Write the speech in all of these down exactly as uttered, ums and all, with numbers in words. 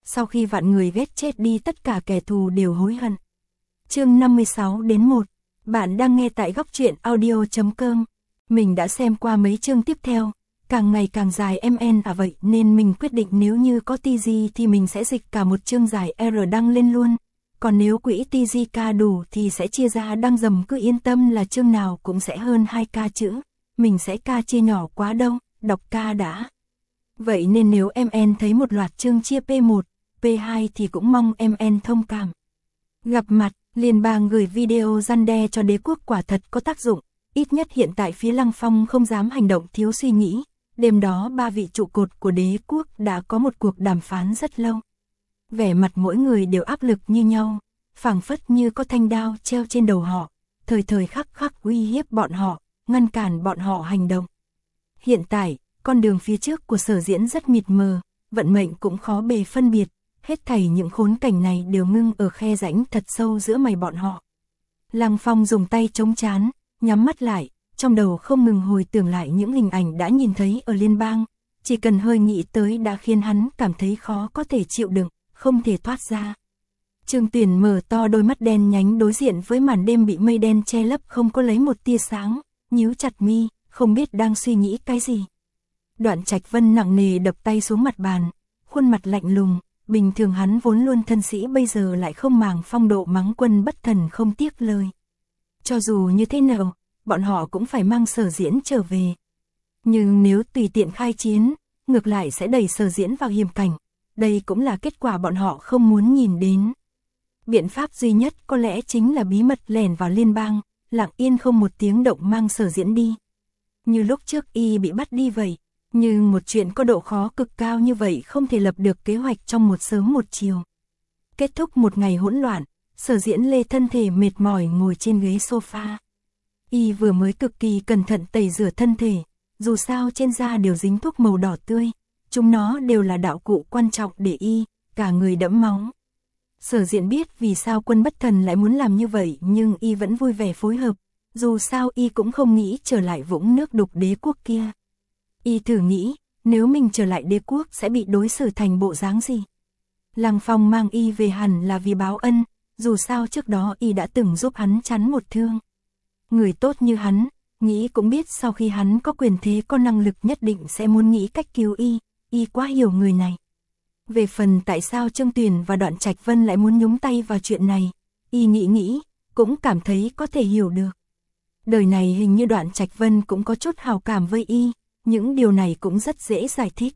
sau khi vạn người ghét chết đi tất cả kẻ thù đều hối hận. Chương năm mươi sáu đến một. Bạn đang nghe tại góc truyện audio chấm com. Mình đã xem qua mấy chương tiếp theo, càng ngày càng dài mn à vậy nên mình quyết định nếu như có tê giê thì mình sẽ dịch cả một chương dài R đăng lên luôn. Còn nếu quỹ tê giê ca đủ thì sẽ chia ra đăng dầm, cứ yên tâm là chương nào cũng sẽ hơn hai ca chữ. Mình sẽ ca chia nhỏ quá đâu, đọc ca đã. Vậy nên nếu mn thấy một loạt chương chia P một, P hai thì cũng mong mn thông cảm. Gặp mặt, liên bang gửi video răn đe cho đế quốc quả thật có tác dụng. Ít nhất hiện tại phía Lăng Phong không dám hành động thiếu suy nghĩ. Đêm đó ba vị trụ cột của đế quốc đã có một cuộc đàm phán rất lâu. Vẻ mặt mỗi người đều áp lực như nhau, phảng phất như có thanh đao treo trên đầu họ, thời thời khắc khắc uy hiếp bọn họ, ngăn cản bọn họ hành động. Hiện tại, con đường phía trước của Sở Diễn rất mịt mờ, vận mệnh cũng khó bề phân biệt, hết thảy những khốn cảnh này đều ngưng ở khe rãnh thật sâu giữa mày bọn họ. Lăng Phong dùng tay chống trán, nhắm mắt lại, trong đầu không ngừng hồi tưởng lại những hình ảnh đã nhìn thấy ở liên bang, chỉ cần hơi nghĩ tới đã khiến hắn cảm thấy khó có thể chịu đựng, không thể thoát ra. Trương Tuyền mở to đôi mắt đen nhánh đối diện với màn đêm bị mây đen che lấp không có lấy một tia sáng, nhíu chặt mi, không biết đang suy nghĩ cái gì. Đoạn Trạch Vân nặng nề đập tay xuống mặt bàn, khuôn mặt lạnh lùng, bình thường hắn vốn luôn thân sĩ bây giờ lại không màng phong độ mắng quân bất thần không tiếc lời. Cho dù như thế nào, bọn họ cũng phải mang Sở Diễn trở về. Nhưng nếu tùy tiện khai chiến, ngược lại sẽ đẩy Sở Diễn vào hiểm cảnh. Đây cũng là kết quả bọn họ không muốn nhìn đến. Biện pháp duy nhất có lẽ chính là bí mật lẻn vào liên bang, lặng yên không một tiếng động mang Sở Diễn đi. Như lúc trước y bị bắt đi vậy, nhưng một chuyện có độ khó cực cao như vậy không thể lập được kế hoạch trong một sớm một chiều. Kết thúc một ngày hỗn loạn, Sở Diễn lê thân thể mệt mỏi ngồi trên ghế sofa. Y vừa mới cực kỳ cẩn thận tẩy rửa thân thể, dù sao trên da đều dính thuốc màu đỏ tươi, chúng nó đều là đạo cụ quan trọng để y, cả người đẫm máu. Sở Diễn biết vì sao quân bất thần lại muốn làm như vậy nhưng y vẫn vui vẻ phối hợp, dù sao y cũng không nghĩ trở lại vũng nước đục đế quốc kia. Y thử nghĩ, nếu mình trở lại đế quốc sẽ bị đối xử thành bộ dáng gì? Lăng Phong mang y về hẳn là vì báo ân, dù sao trước đó y đã từng giúp hắn chắn một thương. Người tốt như hắn, nghĩ cũng biết sau khi hắn có quyền thế có năng lực nhất định sẽ muốn nghĩ cách cứu y, y quá hiểu người này. Về phần tại sao Trương Tuyền và Đoạn Trạch Vân lại muốn nhúng tay vào chuyện này, y nghĩ nghĩ, cũng cảm thấy có thể hiểu được. Đời này hình như Đoạn Trạch Vân cũng có chút hào cảm với y, những điều này cũng rất dễ giải thích.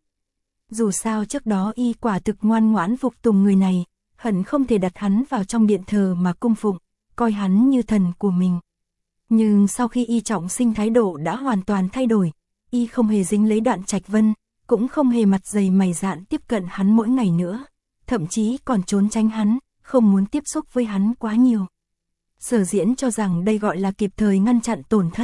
Dù sao trước đó y quả thực ngoan ngoãn phục tùng người này, hận không thể đặt hắn vào trong điện thờ mà cung phụng, coi hắn như thần của mình. Nhưng sau khi y trọng sinh thái độ đã hoàn toàn thay đổi, y không hề dính lấy Đoạn Trạch Vân, cũng không hề mặt dày mày dạn tiếp cận hắn mỗi ngày nữa, thậm chí còn trốn tránh hắn, không muốn tiếp xúc với hắn quá nhiều. Sở Diễn cho rằng đây gọi là kịp thời ngăn chặn tổn thất.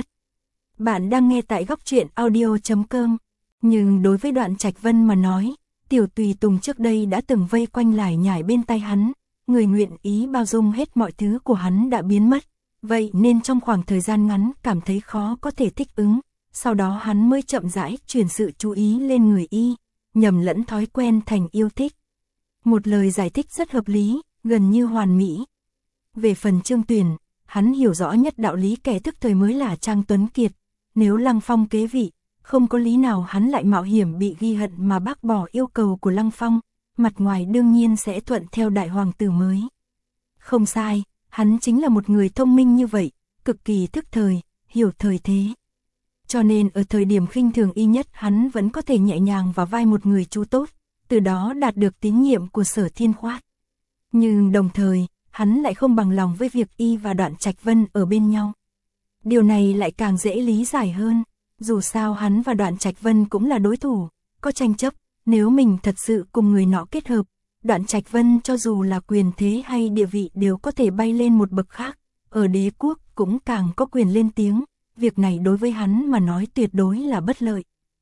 Bạn đang nghe tại góc truyện audio chấm com, nhưng đối với Đoạn Trạch Vân mà nói, Tiểu Tùy Tùng trước đây đã từng vây quanh lải nhải bên tai hắn, người nguyện ý bao dung hết mọi thứ của hắn đã biến mất, vậy nên trong khoảng thời gian ngắn cảm thấy khó có thể thích ứng, sau đó hắn mới chậm rãi chuyển sự chú ý lên người y, nhầm lẫn thói quen thành yêu thích. Một lời giải thích rất hợp lý, gần như hoàn mỹ. Về phần Trương Tuyền, hắn hiểu rõ nhất đạo lý kẻ thức thời mới là Trang Tuấn Kiệt, nếu Lăng Phong kế vị, không có lý nào hắn lại mạo hiểm bị ghi hận mà bác bỏ yêu cầu của Lăng Phong, mặt ngoài đương nhiên sẽ thuận theo đại hoàng tử mới. Không sai, hắn chính là một người thông minh như vậy, cực kỳ thức thời, hiểu thời thế. Cho nên ở thời điểm khinh thường y nhất hắn vẫn có thể nhẹ nhàng vào vai một người chú tốt, từ đó đạt được tín nhiệm của Sở Thiên Khoát. Nhưng đồng thời, hắn lại không bằng lòng với việc y và Đoạn Trạch Vân ở bên nhau. Điều này lại càng dễ lý giải hơn, dù sao hắn và Đoạn Trạch Vân cũng là đối thủ, có tranh chấp, nếu mình thật sự cùng người nọ kết hợp, Đoạn Trạch Vân cho dù là quyền thế hay địa vị đều có thể bay lên một bậc khác, ở đế quốc cũng càng có quyền lên tiếng, việc này đối với hắn mà nói tuyệt đối là bất lợi.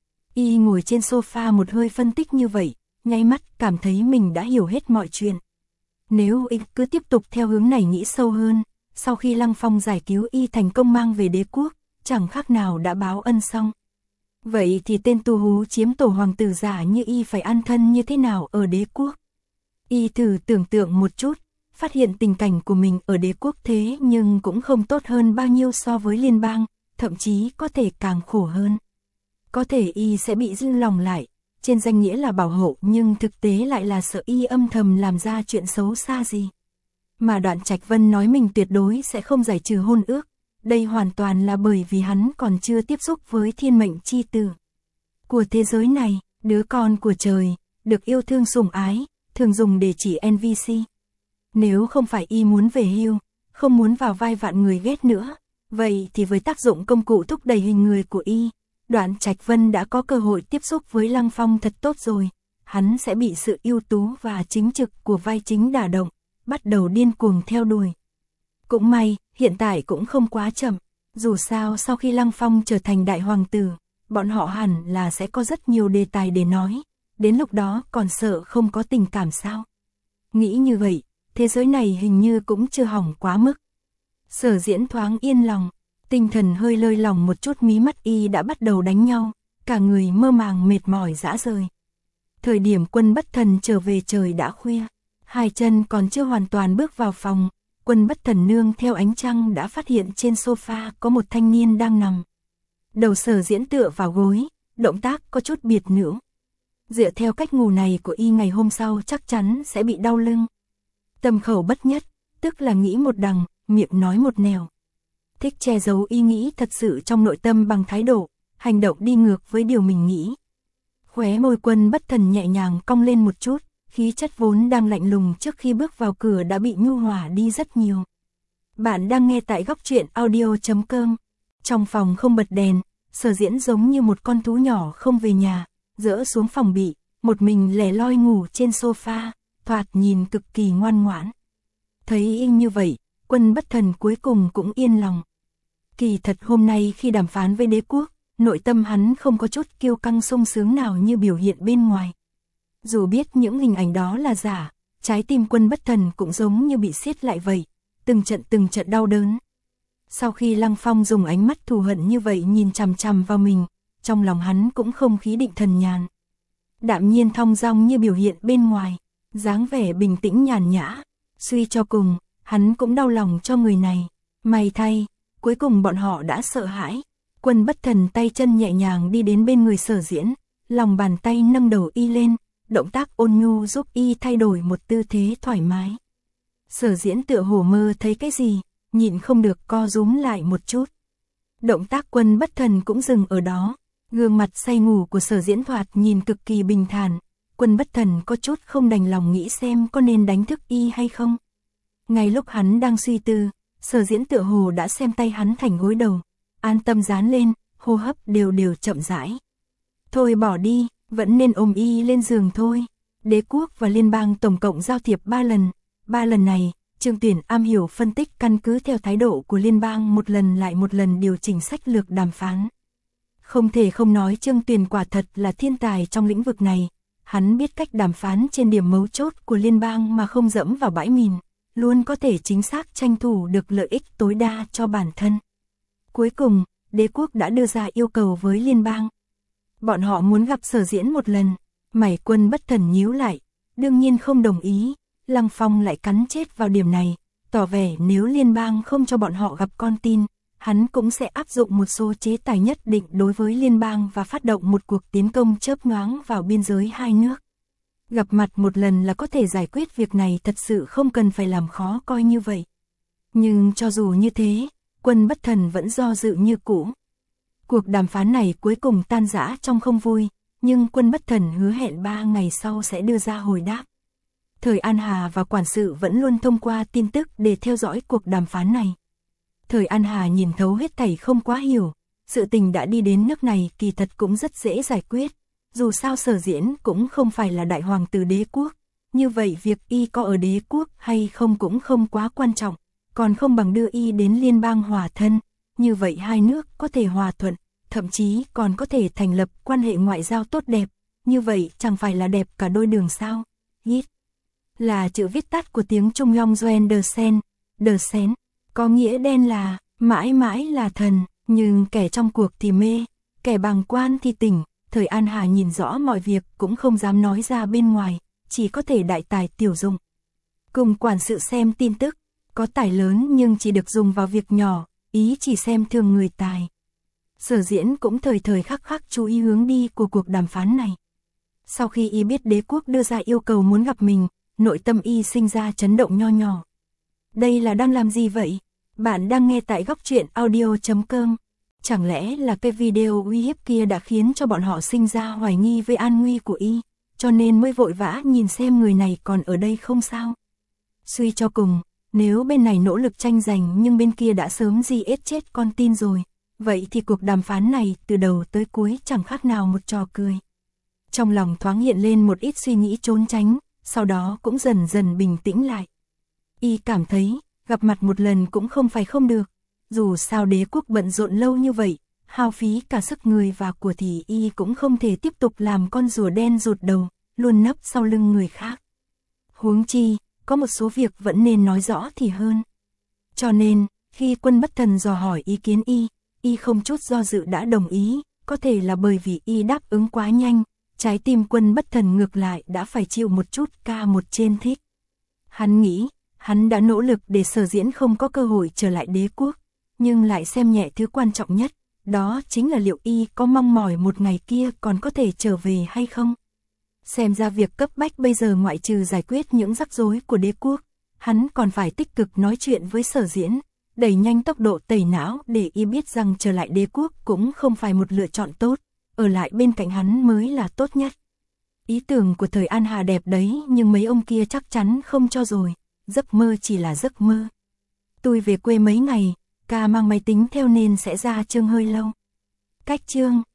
Y ngồi trên sofa một hơi phân tích như vậy, nháy mắt cảm thấy mình đã hiểu hết mọi chuyện. Nếu y cứ tiếp tục theo hướng này nghĩ sâu hơn, sau khi Lăng Phong giải cứu y thành công mang về đế quốc, chẳng khác nào đã báo ân xong. Vậy thì tên tu hú chiếm tổ hoàng tử giả như y phải an thân như thế nào ở đế quốc? Y thử tưởng tượng một chút, phát hiện tình cảnh của mình ở đế quốc thế nhưng cũng không tốt hơn bao nhiêu so với liên bang, thậm chí có thể càng khổ hơn. Có thể Y sẽ bị dư lòng lại, trên danh nghĩa là bảo hộ nhưng thực tế lại là sợ Y âm thầm làm ra chuyện xấu xa gì. Mà Đoạn Trạch Vân nói mình tuyệt đối sẽ không giải trừ hôn ước, đây hoàn toàn là bởi vì hắn còn chưa tiếp xúc với thiên mệnh chi tử của thế giới này, đứa con của trời, được yêu thương sủng ái, thường dùng để chỉ en pê xê. Nếu không phải Y muốn về hưu, không muốn vào vai vạn người ghét nữa, vậy thì với tác dụng công cụ thúc đẩy hình người của Y, Đoạn Trạch Vân đã có cơ hội tiếp xúc với Lăng Phong thật tốt rồi, hắn sẽ bị sự ưu tú và chính trực của vai chính đả động, bắt đầu điên cuồng theo đuổi. Cũng may, hiện tại cũng không quá chậm, dù sao sau khi Lăng Phong trở thành đại hoàng tử, bọn họ hẳn là sẽ có rất nhiều đề tài để nói, đến lúc đó còn sợ không có tình cảm sao. Nghĩ như vậy, thế giới này hình như cũng chưa hỏng quá mức. Sở Diễn thoáng yên lòng, tinh thần hơi lơi lỏng một chút, mí mắt Y đã bắt đầu đánh nhau, cả người mơ màng mệt mỏi rã rời. Thời điểm Quân Bất Thần trở về trời đã khuya, hai chân còn chưa hoàn toàn bước vào phòng, Quân Bất Thần nương theo ánh trăng đã phát hiện trên sofa có một thanh niên đang nằm. Đầu Sở Diễn tựa vào gối, động tác có chút biệt nữ. Dựa theo cách ngủ này của Y ngày hôm sau chắc chắn sẽ bị đau lưng. Tâm khẩu bất nhất, tức là nghĩ một đằng, miệng nói một nẻo. Thích che giấu ý nghĩ thật sự trong nội tâm bằng thái độ, hành động đi ngược với điều mình nghĩ. Khóe môi Quân Bất Thần nhẹ nhàng cong lên một chút, khí chất vốn đang lạnh lùng trước khi bước vào cửa đã bị nhu hòa đi rất nhiều. Bạn đang nghe tại góc truyện audio chấm com. Trong phòng không bật đèn, Sở Diễn giống như một con thú nhỏ không về nhà, dỡ xuống phòng bị, một mình lẻ loi ngủ trên sofa, thoạt nhìn cực kỳ ngoan ngoãn. Thấy Y như vậy, Quân Bất Thần cuối cùng cũng yên lòng. Kỳ thật hôm nay khi đàm phán với đế quốc, nội tâm hắn không có chút kiêu căng sung sướng nào như biểu hiện bên ngoài. Dù biết những hình ảnh đó là giả, trái tim Quân Bất Thần cũng giống như bị siết lại vậy, từng trận từng trận đau đớn. Sau khi Lăng Phong dùng ánh mắt thù hận như vậy nhìn chằm chằm vào mình, trong lòng hắn cũng không khí định thần nhàn. Đạm nhiên thong dong như biểu hiện bên ngoài, dáng vẻ bình tĩnh nhàn nhã, suy cho cùng, hắn cũng đau lòng cho người này. May thay, cuối cùng bọn họ đã sợ hãi. Quân Bất Thần tay chân nhẹ nhàng đi đến bên người Sở Diễn, lòng bàn tay nâng đầu Y lên, động tác ôn nhu giúp Y thay đổi một tư thế thoải mái. Sở Diễn tựa hồ mơ thấy cái gì, nhịn không được co rúm lại một chút. Động tác Quân Bất Thần cũng dừng ở đó, gương mặt say ngủ của Sở Diễn thoạt nhìn cực kỳ bình thản. Quân Bất Thần có chút không đành lòng nghĩ xem có nên đánh thức Y hay không. Ngay lúc hắn đang suy tư, Sở Diễn tựa hồ đã xem tay hắn thành gối đầu, an tâm dán lên, hô hấp đều đều chậm rãi. Thôi bỏ đi, vẫn nên ôm Y lên giường thôi. Đế quốc và liên bang tổng cộng giao thiệp ba lần, ba lần này, Trương Tuyển am hiểu phân tích căn cứ theo thái độ của liên bang một lần lại một lần điều chỉnh sách lược đàm phán. Không thể không nói Trương Tuyển quả thật là thiên tài trong lĩnh vực này, hắn biết cách đàm phán trên điểm mấu chốt của liên bang mà không dẫm vào bãi mìn, luôn có thể chính xác tranh thủ được lợi ích tối đa cho bản thân. Cuối cùng, đế quốc đã đưa ra yêu cầu với liên bang. Bọn họ muốn gặp Sở Diễn một lần, mày Quân Bất Thần nhíu lại, đương nhiên không đồng ý. Lăng Phong lại cắn chết vào điểm này, tỏ vẻ nếu liên bang không cho bọn họ gặp con tin, hắn cũng sẽ áp dụng một số chế tài nhất định đối với liên bang và phát động một cuộc tiến công chớp nhoáng vào biên giới hai nước. Gặp mặt một lần là có thể giải quyết việc này, thật sự không cần phải làm khó coi như vậy. Nhưng cho dù như thế, Quân Bất Thần vẫn do dự như cũ. Cuộc đàm phán này cuối cùng tan rã trong không vui, nhưng Quân Bất Thần hứa hẹn ba ngày sau sẽ đưa ra hồi đáp. Thời An Hà và quản sự vẫn luôn thông qua tin tức để theo dõi cuộc đàm phán này. Thời An Hà nhìn thấu hết thảy không quá hiểu, sự tình đã đi đến nước này kỳ thật cũng rất dễ giải quyết. Dù sao Sở Diễn cũng không phải là đại hoàng tử đế quốc, như vậy việc Y có ở đế quốc hay không cũng không quá quan trọng, còn không bằng đưa Y đến liên bang hòa thân, như vậy hai nước có thể hòa thuận, thậm chí còn có thể thành lập quan hệ ngoại giao tốt đẹp, như vậy chẳng phải là đẹp cả đôi đường sao. Hít là chữ viết tắt của tiếng Trung Long Doen de Sen, de Sen, có nghĩa đen là mãi mãi là thần, nhưng kẻ trong cuộc thì mê, kẻ bàng quan thì tỉnh. Thời An Hà nhìn rõ mọi việc cũng không dám nói ra bên ngoài, chỉ có thể đại tài tiểu dụng. Cùng quản sự xem tin tức, có tài lớn nhưng chỉ được dùng vào việc nhỏ, ý chỉ xem thường người tài. Sở Diễn cũng thời thời khắc khắc chú ý hướng đi của cuộc đàm phán này. Sau khi y biết đế quốc đưa ra yêu cầu muốn gặp mình, nội tâm y sinh ra chấn động nho nhỏ. Đây là đang làm gì vậy? Bạn đang nghe tại góc truyện audio chấm com. Chẳng lẽ là cái video uy hiếp kia đã khiến cho bọn họ sinh ra hoài nghi về an nguy của y, cho nên mới vội vã nhìn xem người này còn ở đây không sao? Suy cho cùng, nếu bên này nỗ lực tranh giành nhưng bên kia đã sớm giết chết con tin rồi, vậy thì cuộc đàm phán này từ đầu tới cuối chẳng khác nào một trò cười. Trong lòng thoáng hiện lên một ít suy nghĩ trốn tránh, sau đó cũng dần dần bình tĩnh lại. Y cảm thấy, gặp mặt một lần cũng không phải không được. Dù sao đế quốc bận rộn lâu như vậy, hao phí cả sức người và của thì y cũng không thể tiếp tục làm con rùa đen rụt đầu, luôn nấp sau lưng người khác. Huống chi, có một số việc vẫn nên nói rõ thì hơn. Cho nên, khi Quân Bất Thần dò hỏi ý kiến y, y không chút do dự đã đồng ý, có thể là bởi vì y đáp ứng quá nhanh, trái tim Quân Bất Thần ngược lại đã phải chịu một chút ca một trên thích. Hắn nghĩ, hắn đã nỗ lực để Sở Diễn không có cơ hội trở lại đế quốc, nhưng lại xem nhẹ thứ quan trọng nhất, đó chính là liệu y có mong mỏi một ngày kia còn có thể trở về hay không. Xem ra việc cấp bách bây giờ ngoại trừ giải quyết những rắc rối của đế quốc, hắn còn phải tích cực nói chuyện với Sở Diễn, đẩy nhanh tốc độ tẩy não để y biết rằng trở lại đế quốc cũng không phải một lựa chọn tốt, ở lại bên cạnh hắn mới là tốt nhất. Ý tưởng của thời An Hà đẹp đấy nhưng mấy ông kia chắc chắn không cho rồi, giấc mơ chỉ là giấc mơ. Tôi về quê mấy ngày, ca mang máy tính theo nên sẽ ra chương hơi lâu. Cách chương